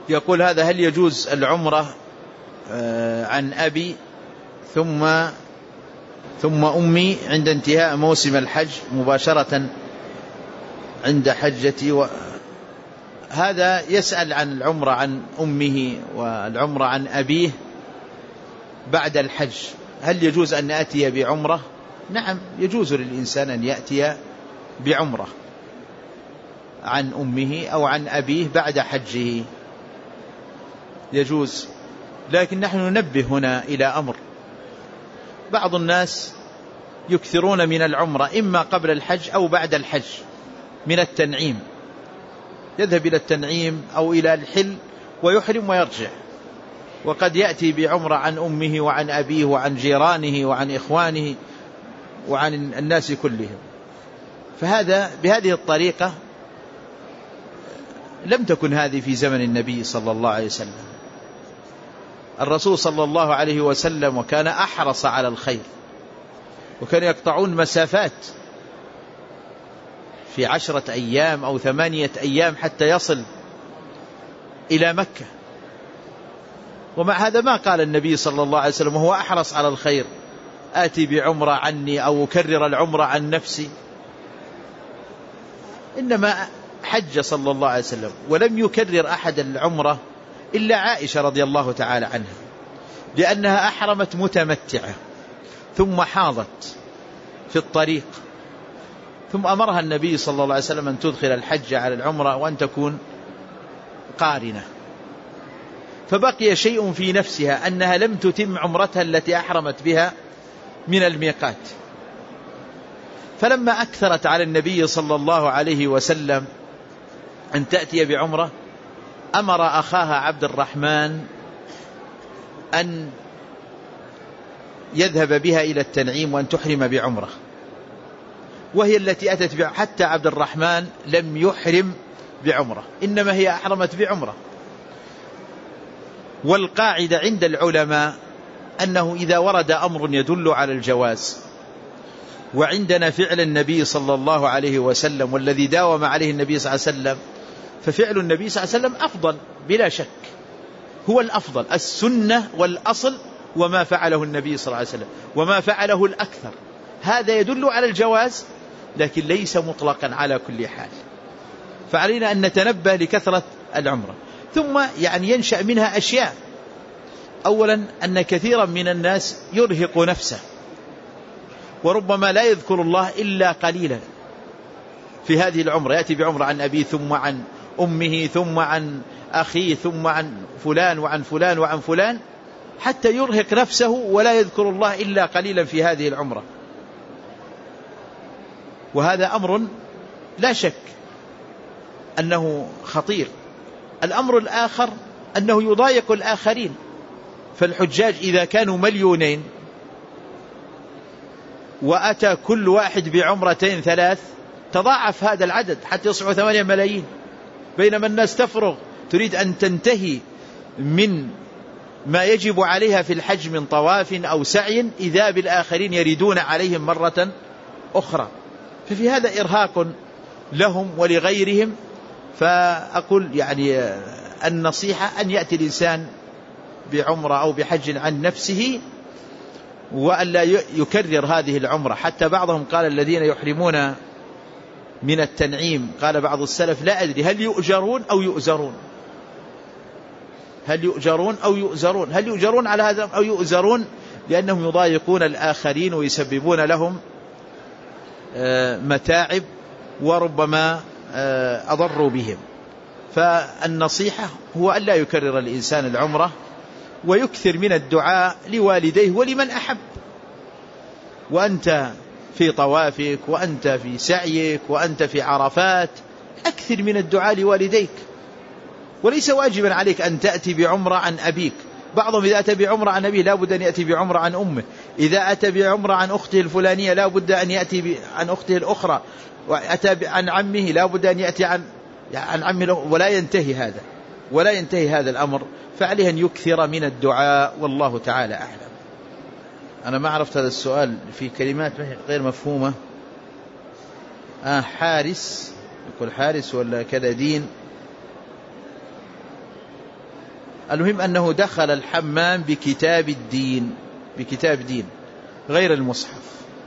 يقول هذا: هل يجوز العمرة عن أبي ثم أمي عند انتهاء موسم الحج مباشرة عند حجتي؟ هذا يسأل عن العمرة عن أمه والعمرة عن أبيه بعد الحج. هل يجوز أن نأتي بعمرة؟ نعم، يجوز للإنسان أن يأتي بعمرة عن أمه أو عن أبيه بعد حجه، يجوز. لكن نحن ننبه هنا إلى أمر: بعض الناس يكثرون من العمرة إما قبل الحج أو بعد الحج من التنعيم، يذهب إلى التنعيم أو إلى الحل ويحرم ويرجع، وقد يأتي بعمرة عن أمه وعن أبيه وعن جيرانه وعن إخوانه وعن الناس كلهم. فهذا بهذه الطريقة لم تكن هذه في زمن النبي صلى الله عليه وسلم. الرسول صلى الله عليه وسلم وكان أحرص على الخير، وكان يقطعون مسافات في 10 أيام أو 8 أيام حتى يصل إلى مكة. ومع هذا ما قال النبي صلى الله عليه وسلم وهو أحرص على الخير: آتي بعمرة عني أو أكرر العمرة عن نفسي. إنما حج صلى الله عليه وسلم ولم يكرر أحد العمرة إلا عائشة رضي الله تعالى عنها، لأنها أحرمت متمتعة ثم حاضت في الطريق، ثم أمرها النبي صلى الله عليه وسلم أن تدخل الحج على العمرة وأن تكون قارنة. فبقي شيء في نفسها أنها لم تتم عمرتها التي أحرمت بها من الميقات. فلما أكثرت على النبي صلى الله عليه وسلم أن تأتي بعمرة، أمر أخاها عبد الرحمن أن يذهب بها إلى التنعيم وأن تحرم بعمرة، وهي التي أتت بعمرة. حتى عبد الرحمن لم يحرم بعمرة، إنما هي أحرمت بعمرة. والقاعدة عند العلماء أنه إذا ورد أمر يدل على الجواز، وعندنا فعل النبي صلى الله عليه وسلم والذي داوم عليه النبي صلى الله عليه وسلم، ففعل النبي صلى الله عليه وسلم أفضل بلا شك، هو الأفضل، السنة والأصل وما فعله النبي صلى الله عليه وسلم وما فعله الأكثر. هذا يدل على الجواز لكن ليس مطلقا على كل حال. فعلينا أن نتنبه لكثرة العمرة. ثم ينشأ منها أشياء. أولا أن كثيرا من الناس يرهق نفسه وربما لا يذكر الله إلا قليلا في هذه العمرة، يأتي بعمرة عن أبيه ثم عن أمه ثم عن أخيه ثم عن فلان وعن فلان وعن فلان، حتى يرهق نفسه ولا يذكر الله إلا قليلا في هذه العمرة. وهذا أمر لا شك أنه خطير. الأمر الآخر أنه يضايق الآخرين. فالحجاج إذا كانوا 2,000,000 وأتى كل واحد بعمرتين 3، تضاعف هذا العدد حتى يصبحوا 8 ملايين، بينما الناس تفرغ تريد أن تنتهي من ما يجب عليها في الحج من طواف أو سعي، إذا بالآخرين يريدون عليهم مرة أخرى. ففي هذا إرهاق لهم ولغيرهم. فأقول النصيحة أن يأتي الإنسان بعمرة أو بحج عن نفسه وألا يكرر هذه العمرة. حتى بعضهم قال الذين يحرمون من التنعيم، قال بعض السلف: لا أدري هل يؤجرون أو يؤزرون، هل يؤجرون أو يؤزرون، هل يؤجرون على هذا أو يؤزرون، لأنهم يضايقون الآخرين ويسببون لهم متاعب وربما أضروا بهم. فالنصيحة هو أن لا يكرر الإنسان العمرة، ويكثر من الدعاء لوالديه ولمن أحب. وأنت في طوافك وأنت في سعيك وأنت في عرفات، أكثر من الدعاء لوالديك. وليس واجبا عليك أن تأتي بعمرة عن أبيك. بعضهم إذا أتى بعمرة عن أبيه لا بد أن يأتي بعمرة عن أمه، إذا أتى بعمرة عن أخته الفلانية لا بد أن يأتي عن أخته الأخرى، وأتى عن عمه لا بد أن يأتي عن عمه، ولا ينتهي هذا الأمر. فعليه أن يكثر من الدعاء، والله تعالى أعلم. أنا ما عرفت هذا السؤال في كلمات غير مفهومة. حارس، يقول حارس ولا كذا دين؟ المهم أنه دخل الحمام بكتاب دين غير المصحف.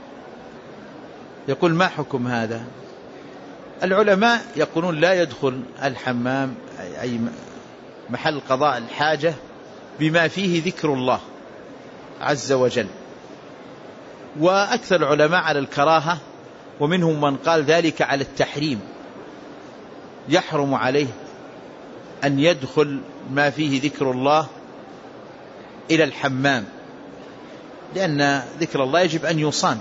يقول ما حكم هذا؟ العلماء يقولون لا يدخل الحمام أي محل قضاء الحاجة بما فيه ذكر الله عز وجل، وأكثر العلماء على الكراهة، ومنهم من قال ذلك على التحريم، يحرم عليه أن يدخل ما فيه ذكر الله إلى الحمام، لأن ذكر الله يجب أن يصان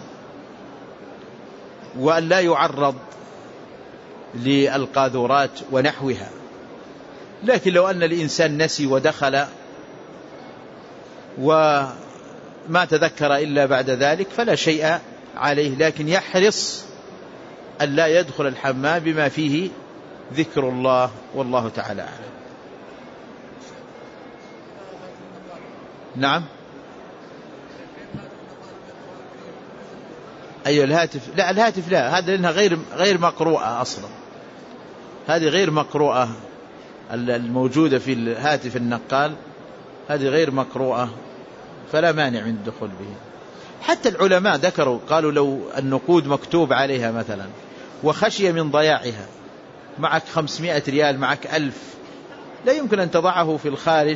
وأن لا يعرض للقاذورات ونحوها. لكن لو أن الإنسان نسي ودخل وما تذكر إلا بعد ذلك فلا شيء عليه، لكن يحرص أن لا يدخل الحمام بما فيه ذكر الله، والله تعالى أعلم. نعم. أيوة الهاتف، لا الهاتف لا، هذا لأنها غير مقروءة أصلا، هذه غير مقروءة، الموجودة في الهاتف النقال هذه غير مقروءة، فلا مانع من الدخول به. حتى العلماء ذكروا قالوا لو النقود مكتوب عليها مثلا وخشية من ضياعها، معك 500 ريال، معك 1000، لا يمكن أن تضعه في الخارج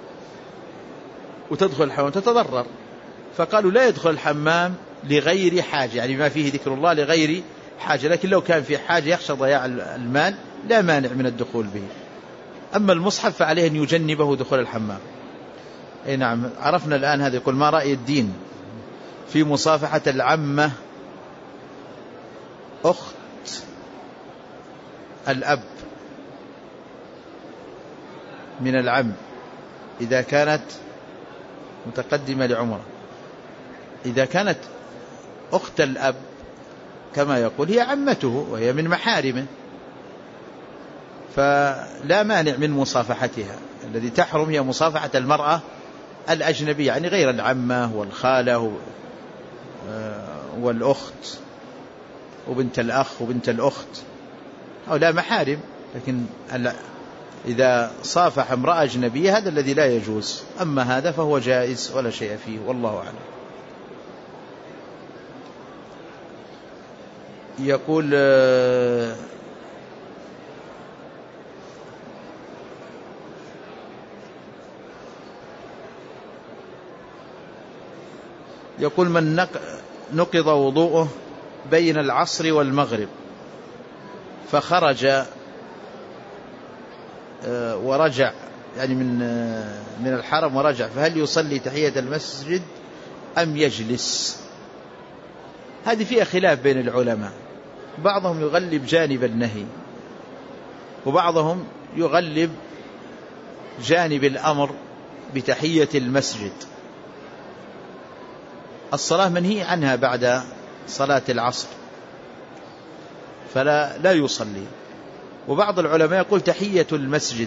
وتدخل الحمام تتضرر، فقالوا لا يدخل الحمام لغير حاجة، يعني ما فيه ذكر الله لغير حاجة، لكن لو كان في حاجة يخشى ضياع المال لا مانع من الدخول به. أما المصحف فعليه أن يجنبه دخول الحمام. أي نعم. عرفنا الآن هذا. يقول ما رأي الدين في مصافحة العمة أخت الأب من العم إذا كانت متقدمة لعمره؟ إذا كانت أخت الأب كما يقول هي عمته وهي من محارمه فلا مانع من مصافحتها. الذي تحرم هي مصافحة المرأة الأجنبية، يعني غير العمة والخالة والأخت وبنت الأخ وبنت الأخت، هؤلاء محارم. لكن إذا صافح امرأة أجنبية هذا الذي لا يجوز، أما هذا فهو جائز ولا شيء فيه، والله أعلم. يقول من نقض وضوءه بين العصر والمغرب فخرج ورجع، يعني من الحرم ورجع، فهل يصلي تحية المسجد أم يجلس؟ هذه فيها خلاف بين العلماء، بعضهم يغلب جانب النهي وبعضهم يغلب جانب الأمر بتحية المسجد. الصلاة منهي عنها بعد صلاة العصر فلا يصلي. وبعض العلماء يقول تحية المسجد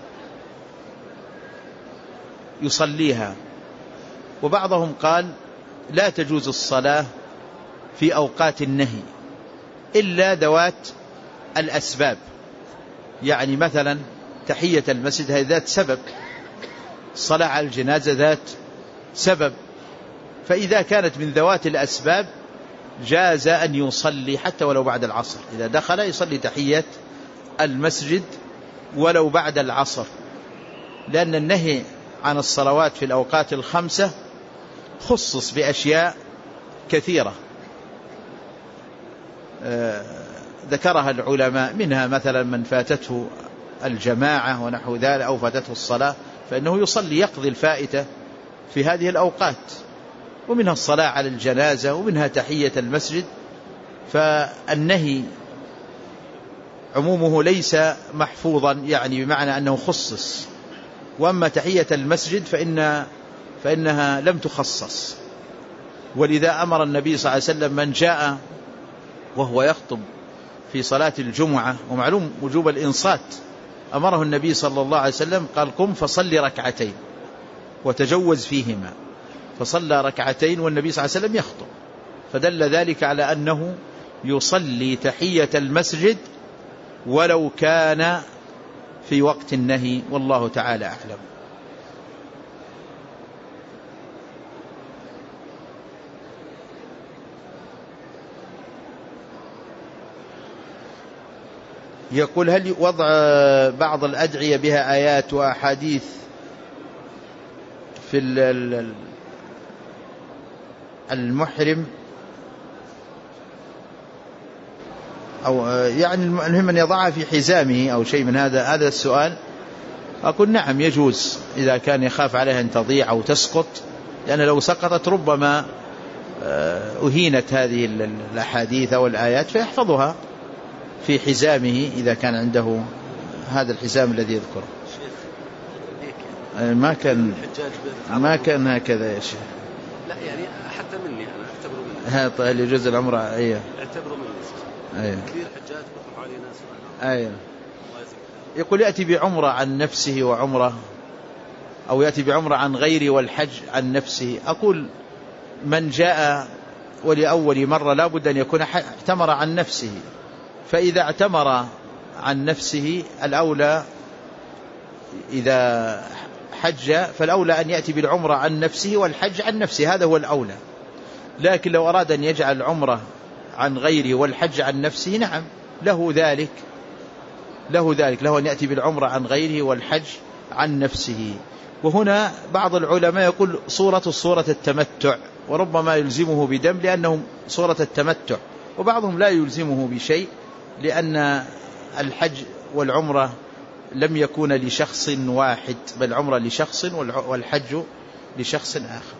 يصليها، وبعضهم قال لا تجوز الصلاة في أوقات النهي إلا ذوات الأسباب، يعني مثلا تحية المسجد هذه ذات سبب، الصلاة على الجنازة ذات سبب، فإذا كانت من ذوات الأسباب جاز أن يصلي حتى ولو بعد العصر، إذا دخل يصلي تحية المسجد ولو بعد العصر، لأن النهي عن الصلوات في الأوقات الخمسة خصص بأشياء كثيرة ذكرها العلماء، منها مثلا من فاتته الجماعة ونحو ذلك أو فاتته الصلاة فإنه يصلي يقضي الفائتة في هذه الأوقات، ومنها الصلاة على الجنازة، ومنها تحية المسجد. فالنهي عمومه ليس محفوظا، يعني بمعنى أنه خصص، وأما تحية المسجد فإنها لم تخصص. ولذا أمر النبي صلى الله عليه وسلم من جاء وهو يخطب في صلاة الجمعة، ومعلوم وجوب الإنصات، أمره النبي صلى الله عليه وسلم قال قم فصلي ركعتين وتجوز فيهما، فصلى ركعتين والنبي صلى الله عليه وسلم يخطب، فدل ذلك على أنه يصلي تحية المسجد ولو كان في وقت النهي، والله تعالى أعلم. يقول هل وضع بعض الأدعية بها آيات وأحاديث في المحرم أو يعني المهم أن يضعها في حزامه أو شيء من هذا السؤال؟ أقول نعم يجوز إذا كان يخاف عليها أن تضيع أو تسقط، لأن لو سقطت ربما أهينت هذه الأحاديث أو الآيات، فيحفظها في حزامه إذا كان عنده هذا الحزام الذي يذكره. ما كان هكذا يا شيخ. لا يعني حتى مني أنا أعتبره مني. ها طيب يجوز العمرة. أيه أعتبره مني. أيه. كثير حجاج بيطلع عليه ناس. أيه. يقول يأتي بعمرة عن نفسه وعمرة، أو يأتي بعمرة عن غيره والحج عن نفسه. أقول من جاء ولأول مرة لا بد أن يكون اعتمر عن نفسه، فإذا اعتمر عن نفسه الأولى إذا حج فالأولى أن يأتي بالعمرة عن نفسه والحج عن نفسه، هذا هو الأولى. لكن لو أراد أن يجعل العمرة عن غيره والحج عن نفسه نعم له ذلك، له أن يأتي بالعمرة عن غيره والحج عن نفسه. وهنا بعض العلماء يقول صورة التمتع، وربما يلزمه بدم لأنه صورة التمتع، وبعضهم لا يلزمه بشيء لأن الحج والعمرة لم يكون لشخص واحد، بل عمرة لشخص والحج لشخص آخر.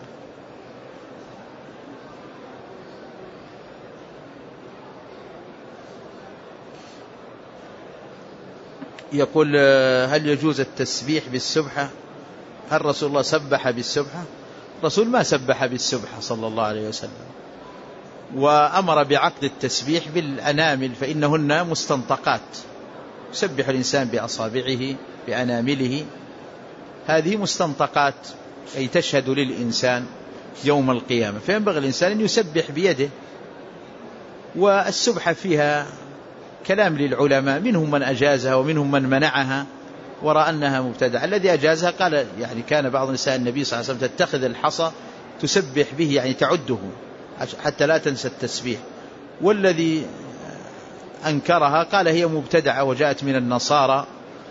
يقول هل يجوز التسبيح بالسبحة؟ هل رسول الله سبح بالسبحة؟ رسول ما سبح بالسبحة صلى الله عليه وسلم، وأمر بعقد التسبيح بالأنامل فإنهن مستنطقات، يسبح الإنسان بأصابعه بأنامله، هذه مستنطقات أي تشهد للإنسان يوم القيامة، فينبغي الإنسان أن يسبح بيده. والسبحة فيها كلام للعلماء، منهم من أجازها ومنهم من منعها ورأى أنها مبتدعة. الذي أجازها قال يعني كان بعض نساء النبي صلى الله عليه وسلم تتخذ الحصى تسبح به، يعني تعده حتى لا تنسى التسبيح. والذي أنكرها قال هي مبتدعة وجاءت من النصارى،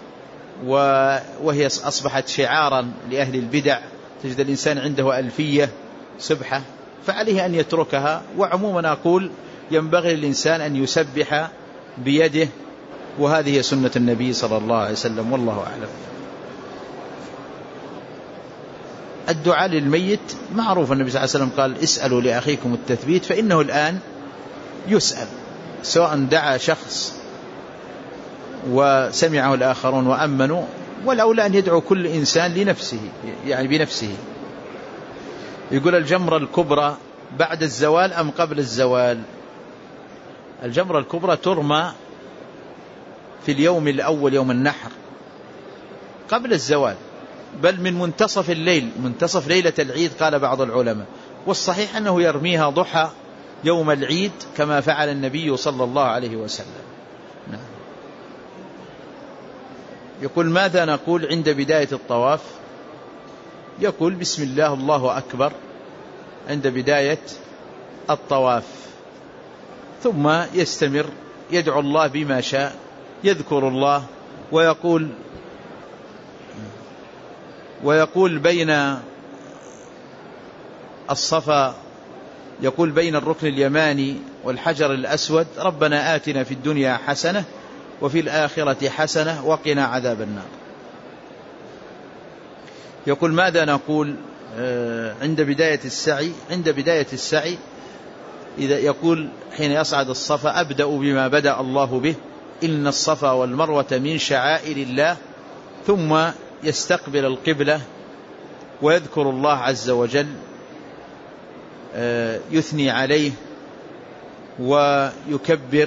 وهي أصبحت شعارا لأهل البدع، تجد الإنسان عنده ألفية سبحة، فعليه أن يتركها. وعموما أقول ينبغي للإنسان أن يسبح بيده، وهذه سنة النبي صلى الله عليه وسلم، والله أعلم. الدعاء للميت معروف، النبي صلى الله عليه وسلم قال اسألوا لأخيكم التثبيت، فإنه الآن يسأل، سواء دعا شخص وسمعه الآخرون وأمنوا، والأولى أن يدعو كل إنسان لنفسه، يعني بنفسه. يقول الجمرة الكبرى بعد الزوال أم قبل الزوال؟ الجمرة الكبرى ترمى في اليوم الأول يوم النحر قبل الزوال، بل من منتصف الليل، منتصف ليلة العيد قال بعض العلماء، والصحيح أنه يرميها ضحى يوم العيد كما فعل النبي صلى الله عليه وسلم. نعم. يقول ماذا نقول عند بداية الطواف؟ يقول بسم الله الله أكبر عند بداية الطواف، ثم يستمر يدعو الله بما شاء، يذكر الله ويقول بين الصفا، يقول بين الركن اليماني والحجر الأسود ربنا آتنا في الدنيا حسنة وفي الآخرة حسنة وقنا عذاب النار. يقول ماذا نقول عند بداية السعي؟ عند بداية السعي إذا يقول حين يصعد الصفا أبدأ بما بدأ الله به، إن الصفا والمروة من شعائر الله، ثم يستقبل القبلة ويذكر الله عز وجل، يثني عليه ويكبر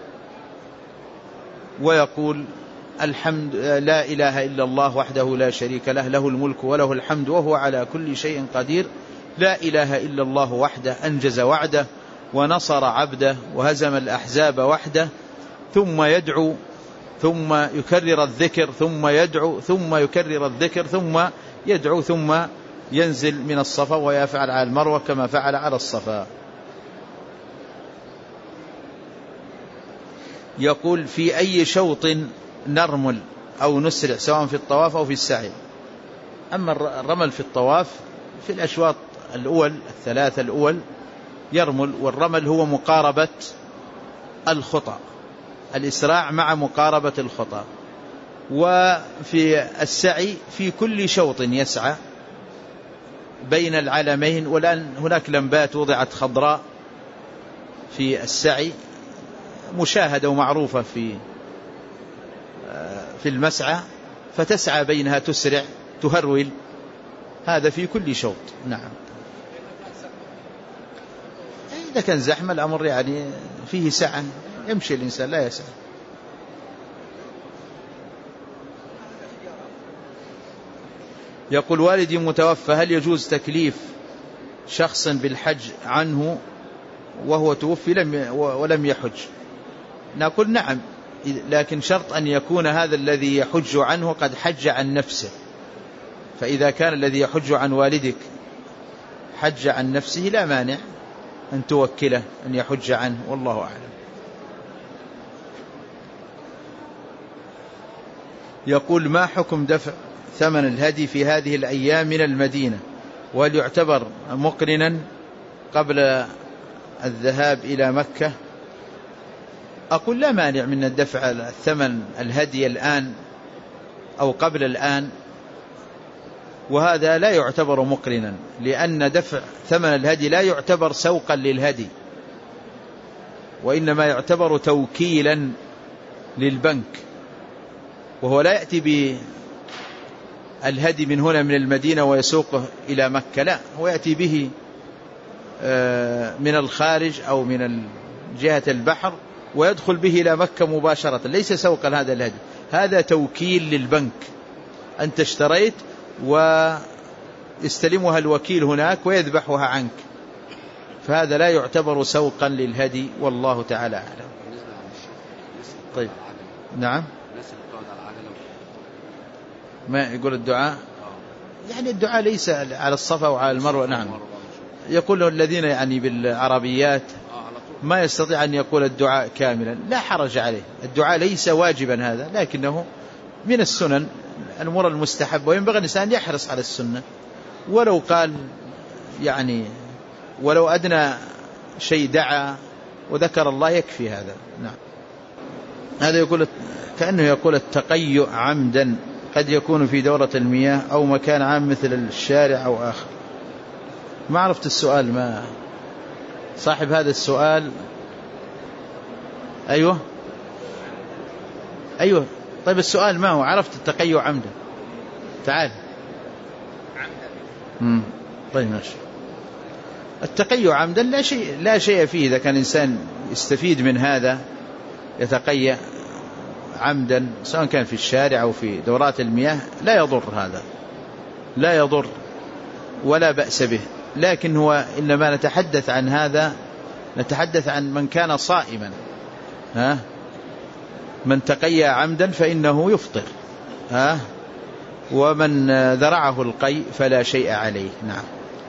ويقول الحمد لا إله إلا الله وحده لا شريك له، له الملك وله الحمد وهو على كل شيء قدير، لا إله إلا الله وحده أنجز وعده ونصر عبده وهزم الأحزاب وحده، ثم يدعو ثم يكرر الذكر ثم يدعو ثم يكرر الذكر ثم يدعو ثم ينزل من الصفا ويفعل على المروة كما فعل على الصفا. يقول في أي شوط نرمل أو نسرع سواء في الطواف أو في السعي؟ أما الرمل في الطواف في الأشواط الأول الثلاثة الأول يرمل، والرمل هو مقاربة الخطى، الإسراع مع مقاربة الخطى. وفي السعي في كل شوط يسعى بين العلمين، والآن هناك لمبات وضعت خضراء في السعي مشاهدة ومعروفة في المسعى، فتسعى بينها تسرع تهرول، هذا في كل شوط. نعم. إذا كان زحمة الأمر يعني فيه سعة يمشي الإنسان لا يسعى. يقول والدي متوفى، هل يجوز تكليف شخص بالحج عنه وهو توفي ولم يحج؟ نقول نعم، لكن شرط أن يكون هذا الذي يحج عنه قد حج عن نفسه. فإذا كان الذي يحج عن والدك حج عن نفسه لا مانع أن توكله أن يحج عنه، والله أعلم. يقول ما حكم دفع ثمن الهدي في هذه الأيام من المدينة، وهل يعتبر مقرنا قبل الذهاب إلى مكة؟ أقول لا مانع من الدفع الثمن الهدي الآن أو قبل الآن، وهذا لا يعتبر مقرنا، لأن دفع ثمن الهدي لا يعتبر سوقا للهدي، وإنما يعتبر توكيلا للبنك، وهو لا يأتي بالهدي من هنا من المدينة ويسوقه إلى مكة، لا، هو يأتي به من الخارج أو من جهة البحر ويدخل به إلى مكة مباشرة، ليس سوقا هذا الهدي، هذا توكيل للبنك. أنت اشتريت ويستلمها الوكيل هناك ويذبحها عنك، فهذا لا يعتبر سوقا للهدي، والله تعالى أعلم. طيب نعم. ما يقول الدعاء يعني الدعاء ليس على الصفا وعلى المروة. نعم. يقول الذين يعني بالعربيات ما يستطيع أن يقول الدعاء كاملا، لا حرج عليه، الدعاء ليس واجبا هذا، لكنه من السنن الأمور المستحب، وينبغي الإنسان يحرص على السنة، ولو قال يعني ولو أدنى شيء دعا وذكر الله يكفي هذا. نعم. هذا يقول كأنه يقول التقيؤ عمدا قد يكون في دورة المياه أو مكان عام مثل الشارع أو آخر. ما عرفت السؤال، ما صاحب هذا السؤال. أيوه طيب السؤال ما هو؟ عرفت التقيؤ عمدا، تعال. طيب ماشي. التقيؤ عمدا لا شيء فيه، إذا كان إنسان يستفيد من هذا يتقيأ عمدا سواء كان في الشارع أو في دورات المياه لا يضر، هذا لا يضر ولا بأس به، لكن هو إنما نتحدث عن هذا، نتحدث عن من كان صائما، من تقيأ عمدا فإنه يفطر، ومن ذرعه القيء فلا شيء عليه. نعم.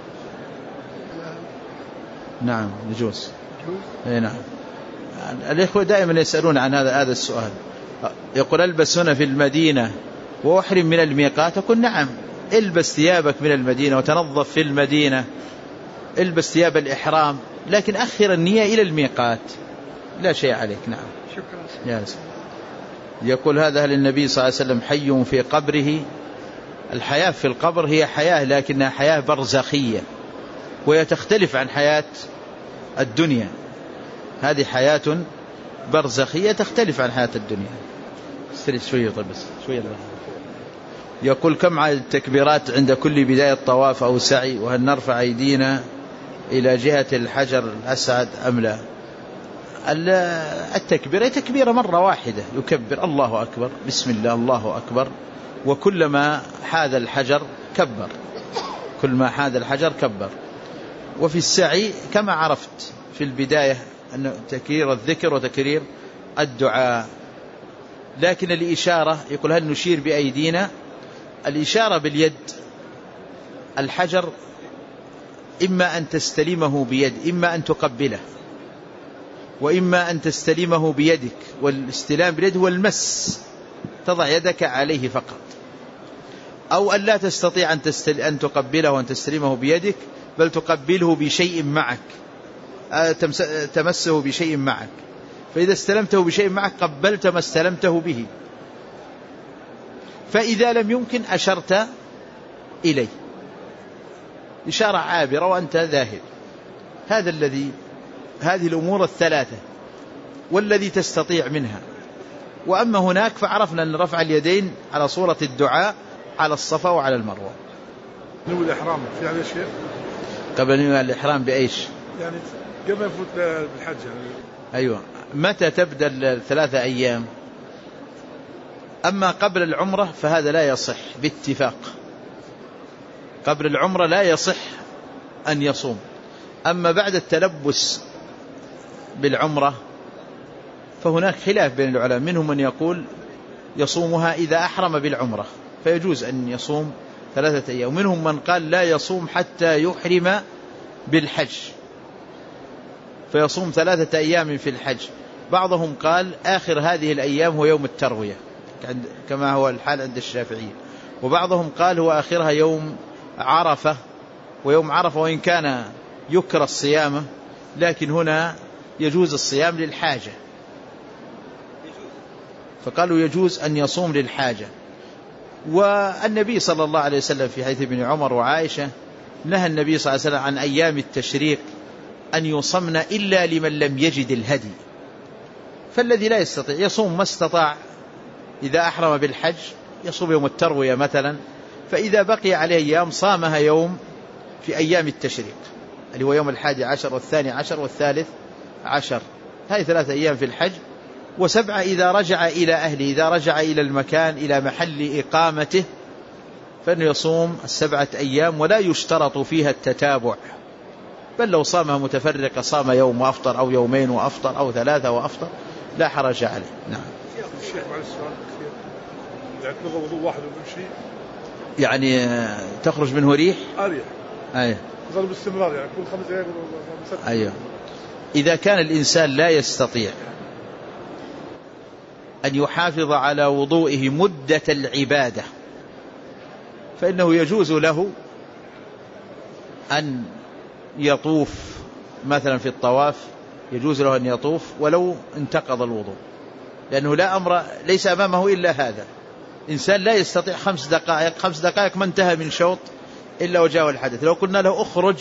نعم يجوز. نعم. الإخوة دائما يسألون عن هذا السؤال. يقول ألبس هنا في المدينة وأحرم من الميقات؟ أقول نعم، البس ثيابك من المدينة وتنظف في المدينة، البس ثياب الإحرام، لكن أخر النية إلى الميقات لا شيء عليك. نعم. شكرا يا رسول. يقول هذا هل النبي صلى الله عليه وسلم حي في قبره؟ الحياة في القبر هي حياة، لكنها حياة برزخية، وهي تختلف عن حياة الدنيا، هذه حياة برزخية تختلف عن حياة الدنيا. شوية طيب بس شوية. يقول كم عدد التكبيرات عند كل بداية طواف أو سعي، وهل نرفع أيدينا إلى جهة الحجر الأسعد أم لا؟ التكبيرة تكبيرة مرة واحدة، يكبر الله أكبر بسم الله الله أكبر، وكلما حاذ الحجر كبر، كل ما حاذ الحجر كبر. وفي السعي كما عرفت في البداية أن تكرير الذكر وتكرير الدعاء، لكن الإشارة يقول هل نشير بأيدينا؟ الإشارة باليد، الحجر إما أن تستلمه بيد إما أن تقبله، وإما أن تستلمه بيدك، والاستلام باليد هو المس، تضع يدك عليه فقط، أو أن لا تستطيع أن تقبله وأن تستلمه بيدك، بل تقبله بشيء معك، تمسه بشيء معك، فإذا استلمته بشيء معك قبلت ما استلمته به، فإذا لم يمكن أشرت إليه إشارة عابرة وأنت ذاهب. هذه الأمور الثلاثة والذي تستطيع منها. وأما هناك فعرفنا أن رفع اليدين على صورة الدعاء على الصفا وعلى المروة. نوى الإحرام في على شيء قبل نوى الإحرام بأيش؟ يعني قبل يفوت بالحج يعني. أيوة، متى تبدأ 3 أيام؟ أما قبل العمرة فهذا لا يصح باتفاق، قبل العمرة لا يصح أن يصوم. أما بعد التلبس بالعمرة فهناك خلاف بين العلماء، منهم من يقول يصومها إذا أحرم بالعمرة فيجوز أن يصوم 3 أيام، ومنهم من قال لا يصوم حتى يحرم بالحج فيصوم 3 أيام في الحج. بعضهم قال آخر هذه الأيام هو يوم التروية كما هو الحال عند الشافعية، وبعضهم قال هو آخرها يوم عرفة، ويوم عرفة وإن كان يكره الصيام لكن هنا يجوز الصيام للحاجة، فقالوا يجوز أن يصوم للحاجة. والنبي صلى الله عليه وسلم في حديث ابن عمر وعائشة نهى النبي صلى الله عليه وسلم عن أيام التشريق أن يصمن إلا لمن لم يجد الهدي، فالذي لا يستطيع يصوم ما استطاع. إذا أحرم بالحج يصوم يوم التروية مثلا، فإذا بقي عليه أيام صامها يوم في أيام التشريق اللي هو يوم 11 و12 و13، هذه 3 أيام في الحج، و7 إذا رجع إلى أهله، إذا رجع إلى المكان إلى محل إقامته فإنه يصوم 7 أيام ولا يشترط فيها التتابع، بل لو صامها متفرقة صام يوم وأفطر أو يومين وأفطر أو 3 وأفطر لا حرج عليه. نعم. الشيخ مع السؤال كثير يعني تنظر وضوء واحد وكل شيء يعني تخرج منه ريح أريح أيه. تظل باستمرار يعني كل 5 دقائق أيه. إذا كان الإنسان لا يستطيع أن يحافظ على وضوئه مدة العبادة فإنه يجوز له أن يطوف مثلا في الطواف، يجوز له أن يطوف ولو انتقض الوضوء، لأنه لا أمر ليس أمامه إلا هذا. إنسان لا يستطيع 5 دقائق ما انتهى من شوط إلا وجاءه الحدث، لو قلنا له أخرج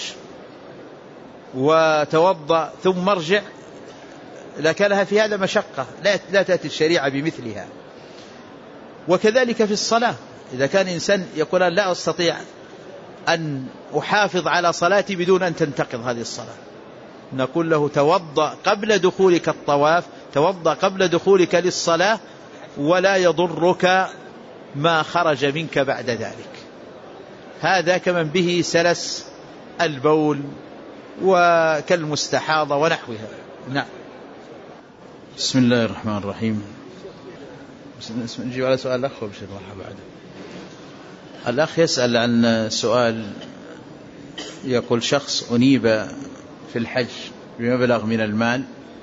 وتوضأ ثم ارجع لكان لها في هذا مشقة، لا تأتي الشريعة بمثلها. وكذلك في الصلاة، إذا كان إنسان يقول لا أستطيع أن أحافظ على صلاتي بدون أن تنتقض هذه الصلاة، نقول له توضأ قبل دخولك الطواف، توضأ قبل دخولك للصلاة، ولا يضرك ما خرج منك بعد ذلك. هذا كمن به سلس البول وكالمستحاضة ونحوها. نعم. بسم الله الرحمن الرحيم. نجيب على سؤال الأخ وبشر الله بعد. الأخ يسأل عن سؤال، يقول شخص أنيب في الحج بمبلغ من المال،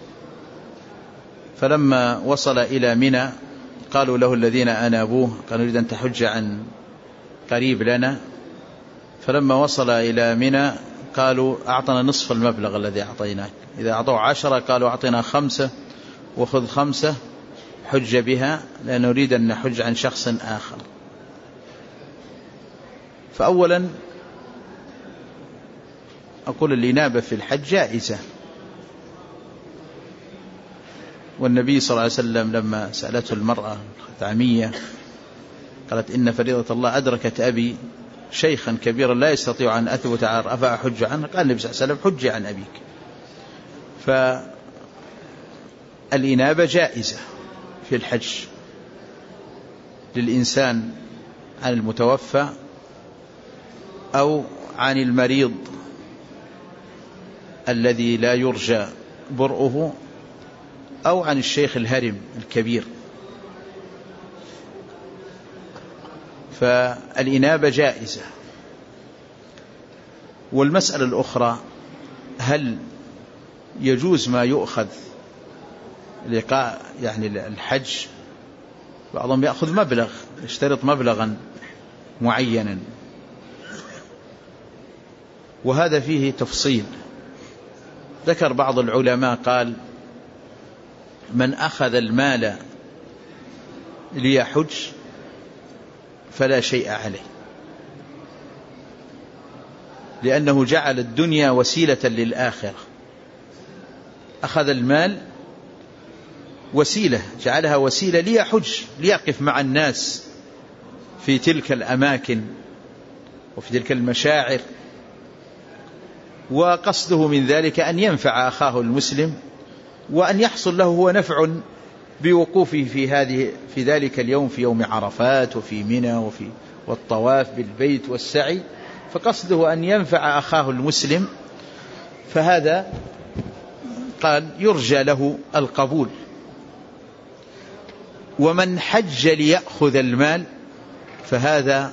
فلما وصل إلى منى قالوا له الذين أنابوه قالوا نريد أن تحج عن قريب لنا، فلما وصل إلى منى قالوا أعطنا نصف المبلغ الذي أعطيناك، إذا أعطوا 10 قالوا أعطنا 5 وخذ 5 حج بها لأن نريد أن نحج عن شخص آخر. فأولا أقول الإنابة في الحج جائزة، والنبي صلى الله عليه وسلم لما سألته المرأة الخثعمية قالت إن فريضة الله أدركت أبي شيخا كبيرا لا يستطيع أن أثبت أفأحج عنه، قال النبي صلى الله عليه وسلم حج عن أبيك. فالإنابة جائزة في الحج للإنسان عن المتوفى أو عن المريض الذي لا يرجى برؤه أو عن الشيخ الهرم الكبير، فالإنابة جائزة. والمسألة الأخرى هل يجوز ما يؤخذ لقاء يعني الحج بعضهم يأخذ مبلغ، يشترط مبلغا معينا، وهذا فيه تفصيل. ذكر بعض العلماء قال: من أخذ المال ليحج فلا شيء عليه، لأنه جعل الدنيا وسيلة للآخرة. أخذ المال وسيلة، جعلها وسيلة ليحج، ليقف مع الناس في تلك الأماكن وفي تلك المشاعر، وقصده من ذلك أن ينفع أخاه المسلم، وأن يحصل له هو نفع بوقوفه في ذلك اليوم، في يوم عرفات وفي منى والطواف بالبيت والسعي، فقصده أن ينفع أخاه المسلم، فهذا قال يرجى له القبول. ومن حج ليأخذ المال فهذا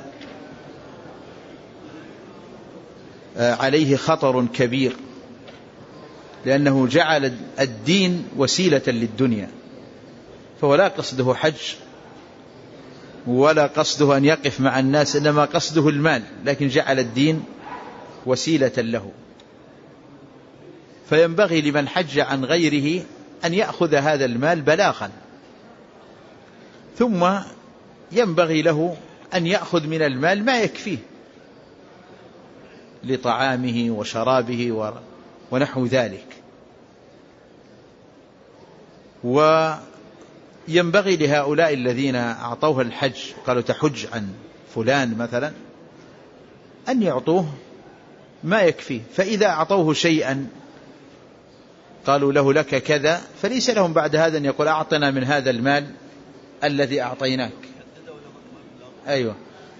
عليه خطر كبير، لأنه جعل الدين وسيلة للدنيا، فهو لا قصده حج ولا قصده أن يقف مع الناس، إنما قصده المال، لكن جعل الدين وسيلة له. فينبغي لمن حج عن غيره أن يأخذ هذا المال بلاغا، ثم ينبغي له أن يأخذ من المال ما يكفيه لطعامه وشرابه ونحو ذلك. وينبغي لهؤلاء الذين أعطوه الحج قالوا تحج عن فلان مثلا أن يعطوه ما يكفيه، فإذا أعطوه شيئا قالوا له لك كذا، فليس لهم بعد هذا أن يقول أعطنا من هذا المال الذي أعطيناك. أيوة،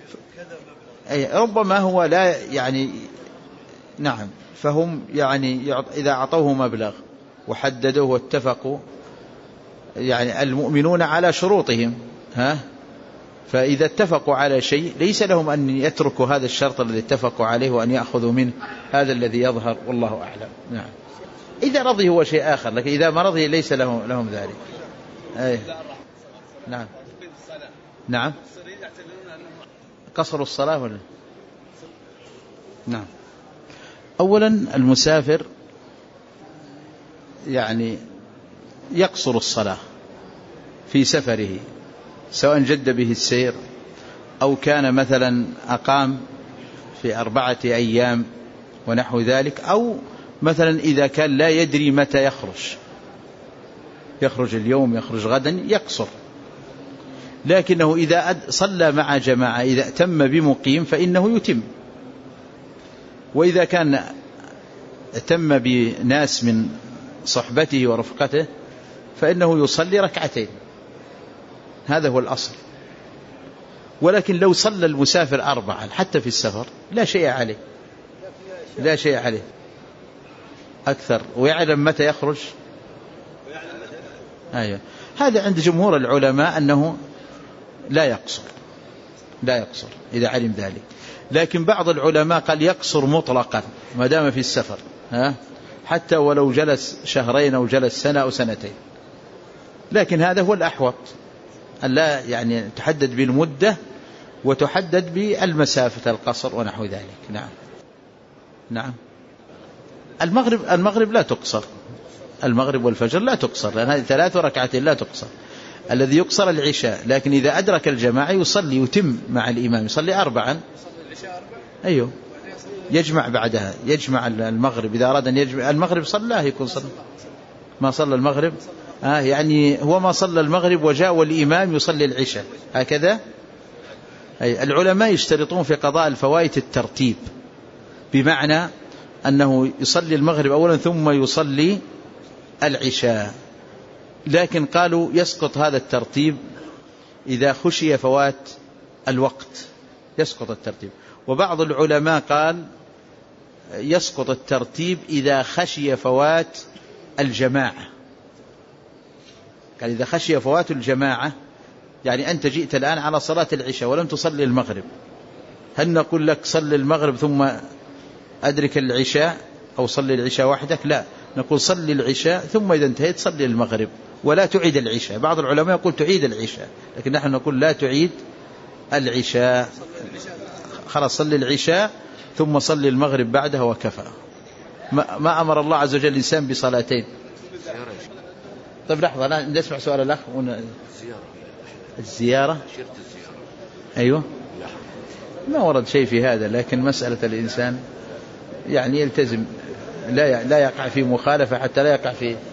ربما هو لا يعني نعم، فهم يعني إذا أعطوه مبلغ وحددوه واتفقوا، يعني المؤمنون على شروطهم، فإذا اتفقوا على شيء ليس لهم أن يتركوا هذا الشرط الذي اتفقوا عليه وأن يأخذوا منه هذا الذي يظهر، والله أعلم. نعم، إذا رضي هو شيء آخر، لكن إذا ما رضي ليس لهم ذلك. نعم نعم، قصر الصلاة ولا؟ نعم. أولا المسافر يعني يقصر الصلاة في سفره، سواء جد به السير أو كان مثلا أقام في 4 أيام ونحو ذلك، أو مثلا إذا كان لا يدري متى يخرج اليوم يخرج غدا يقصر. لكنه إذا صلى مع جماعة، إذا أتم بمقيم فإنه يتم، وإذا كان أتم بناس من صحبته ورفقته فإنه يصلي 2 ركعتين، هذا هو الأصل. ولكن لو صلى المسافر 4 حتى في السفر لا شيء عليه أكثر، ويعلم متى يخرج. أيوة، هذا عند جمهور العلماء أنه لا يقصر إذا علم ذلك. لكن بعض العلماء قال يقصر مطلقا ما دام في السفر، حتى ولو جلس 2 أو جلس 1 أو 2. لكن هذا هو الأحوط، أن لا يعني تحدد بالمدة وتحدد بالمسافة القصر ونحو ذلك. نعم. المغرب لا تقصر، المغرب والفجر لا تقصر، لأن هذه 3 ركعات لا تقصر. الذي يقصر العشاء، لكن إذا أدرك الجماعة يتم مع الإمام، يصلي 4. أيوه، يجمع بعدها، يجمع المغرب إذا أراد أن يجمع المغرب صلاه، يكون صلى ما صلى المغرب يعني هو ما صلى المغرب وجاء والإمام يصلي العشاء، هكذا. العلماء يشترطون في قضاء الفوائت الترتيب، بمعنى أنه يصلي المغرب أولا ثم يصلي العشاء. لكن قالوا يسقط هذا الترتيب إذا خشي فوات الوقت، يسقط الترتيب. وبعض العلماء قال يسقط الترتيب إذا خشي فوات الجماعة. قال إذا خشي فوات الجماعة، يعني أنت جئت الآن على صلاة العشاء ولم تصلي المغرب، هل نقول لك صل المغرب ثم أدرك العشاء أو صلي العشاء وحدك؟ لا، نقول صلي العشاء ثم إذا انتهيت صلي المغرب ولا تعيد العشاء. بعض العلماء يقول تعيد العشاء، لكن نحن نقول لا تعيد العشاء، خلاص صلي العشاء ثم صلي المغرب بعدها وكفى. ما أمر الله عز وجل الإنسان بصلاتين. طيب لحظة، نسمع سؤال الأخ. الزيارة. أيوة، ما ورد شيء في هذا، لكن مسألة الإنسان يعني يلتزم لا يقع في مخالفة حتى لا يقع في